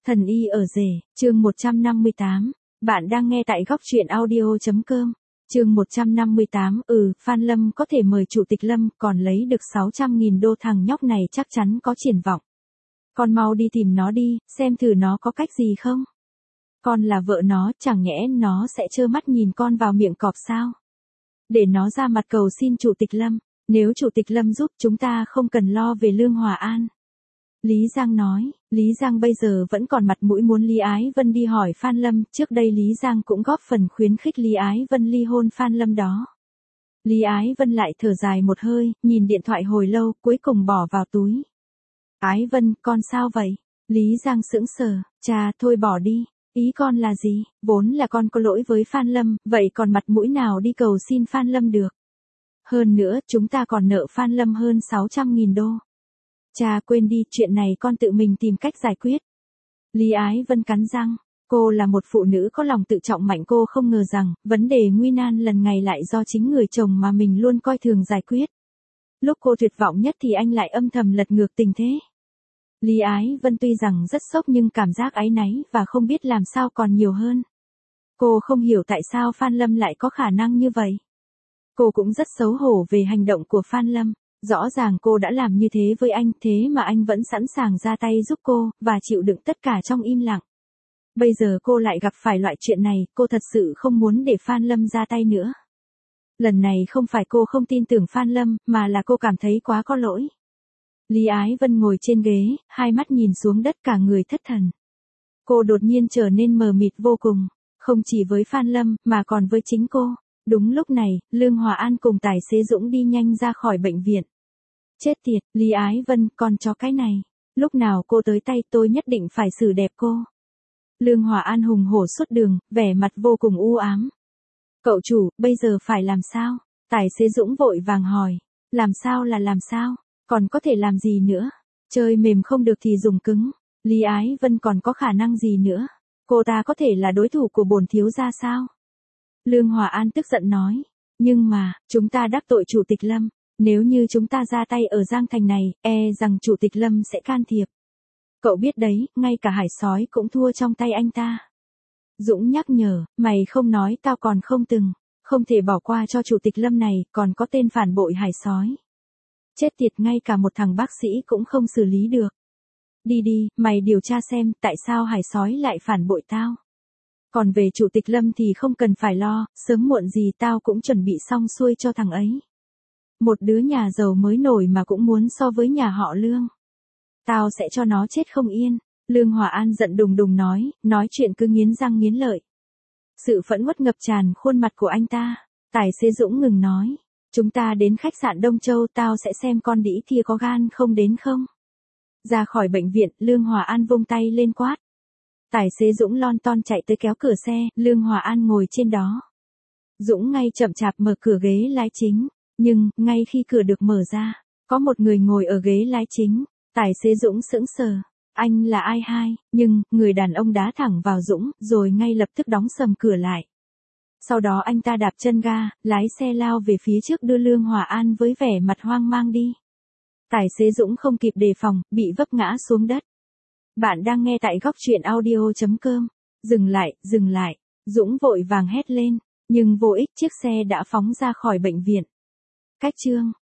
Thần y ở rể, chương 158. Bạn đang nghe tại góc truyện audio.com. Chương 158. Phan Lâm có thể mời Chủ tịch Lâm, còn lấy được 600.000 đô, thằng nhóc này chắc chắn có triển vọng. Con mau đi tìm nó đi, xem thử nó có cách gì không. Con là vợ nó, chẳng nhẽ nó sẽ trơ mắt nhìn con vào miệng cọp sao? Để nó ra mặt cầu xin Chủ tịch Lâm, nếu Chủ tịch Lâm giúp chúng ta không cần lo về Lương Hòa An. Lý Giang nói, Lý Giang bây giờ vẫn còn mặt mũi muốn Lý Ái Vân đi hỏi Phan Lâm, trước đây Lý Giang cũng góp phần khuyến khích Lý Ái Vân ly hôn Phan Lâm đó. Lý Ái Vân lại thở dài một hơi, nhìn điện thoại hồi lâu, cuối cùng bỏ vào túi. Ái Vân, con sao vậy? Lý Giang sững sờ, cha, thôi bỏ đi, ý con là gì? Vốn là con có lỗi với Phan Lâm, vậy còn mặt mũi nào đi cầu xin Phan Lâm được? Hơn nữa, chúng ta còn nợ Phan Lâm hơn 600.000 đô. Cha quên đi, chuyện này con tự mình tìm cách giải quyết. Lý Ái Vân cắn răng, cô là một phụ nữ có lòng tự trọng mạnh, cô không ngờ rằng, vấn đề nguy nan lần này lại do chính người chồng mà mình luôn coi thường giải quyết. Lúc cô tuyệt vọng nhất thì anh lại âm thầm lật ngược tình thế. Lý Ái Vân tuy rằng rất sốc nhưng cảm giác áy náy và không biết làm sao còn nhiều hơn. Cô không hiểu tại sao Phan Lâm lại có khả năng như vậy. Cô cũng rất xấu hổ về hành động của Phan Lâm. Rõ ràng cô đã làm như thế với anh, thế mà anh vẫn sẵn sàng ra tay giúp cô, và chịu đựng tất cả trong im lặng. Bây giờ cô lại gặp phải loại chuyện này, cô thật sự không muốn để Phan Lâm ra tay nữa. Lần này không phải cô không tin tưởng Phan Lâm, mà là cô cảm thấy quá có lỗi. Lý Ái Vân ngồi trên ghế, hai mắt nhìn xuống đất, cả người thất thần. Cô đột nhiên trở nên mờ mịt vô cùng, không chỉ với Phan Lâm, mà còn với chính cô. Đúng lúc này, Lương Hòa An cùng tài xế Dũng đi nhanh ra khỏi bệnh viện. Chết tiệt, Lý Ái Vân, con chó cái này. Lúc nào cô tới tay tôi nhất định phải xử đẹp cô. Lương Hòa An hùng hổ suốt đường, vẻ mặt vô cùng u ám. Cậu chủ, bây giờ phải làm sao? Tài xế Dũng vội vàng hỏi. Làm sao là làm sao? Còn có thể làm gì nữa? Chơi mềm không được thì dùng cứng. Lý Ái Vân còn có khả năng gì nữa? Cô ta có thể là đối thủ của bổn thiếu gia sao? Lương Hòa An tức giận nói. Nhưng mà, chúng ta đắc tội Chủ tịch Lâm. Nếu như chúng ta ra tay ở Giang Thành này, rằng Chủ tịch Lâm sẽ can thiệp. Cậu biết đấy, ngay cả Hải Sói cũng thua trong tay anh ta. Dũng nhắc nhở, mày không nói tao còn không không thể bỏ qua cho Chủ tịch Lâm này, còn có tên phản bội Hải Sói. Chết tiệt, ngay cả một thằng bác sĩ cũng không xử lý được. Đi đi, mày điều tra xem, tại sao Hải Sói lại phản bội tao. Còn về Chủ tịch Lâm thì không cần phải lo, sớm muộn gì tao cũng chuẩn bị xong xuôi cho thằng ấy. Một đứa nhà giàu mới nổi mà cũng muốn so với nhà họ Lương. Tao sẽ cho nó chết không yên. Lương Hòa An giận đùng đùng nói chuyện cứ nghiến răng nghiến lợi. Sự phẫn uất ngập tràn khuôn mặt của anh ta. Tài xế Dũng ngừng nói. Chúng ta đến khách sạn Đông Châu, tao sẽ xem con đĩ kia có gan không đến không. Ra khỏi bệnh viện, Lương Hòa An vung tay lên quát. Tài xế Dũng lon ton chạy tới kéo cửa xe, Lương Hòa An ngồi trên đó. Dũng ngay chậm chạp mở cửa ghế lái chính, nhưng, ngay khi cửa được mở ra, có một người ngồi ở ghế lái chính. Tài xế Dũng sững sờ. Anh là ai hai? Nhưng, người đàn ông đá thẳng vào Dũng, rồi ngay lập tức đóng sầm cửa lại. Sau đó anh ta đạp chân ga, lái xe lao về phía trước đưa Lương Hòa An với vẻ mặt hoang mang đi. Tài xế Dũng không kịp đề phòng, bị vấp ngã xuống đất. Bạn đang nghe tại góc truyện audio.com. Dừng lại, Dũng vội vàng hét lên, nhưng vô ích, chiếc xe đã phóng ra khỏi bệnh viện. Cách chương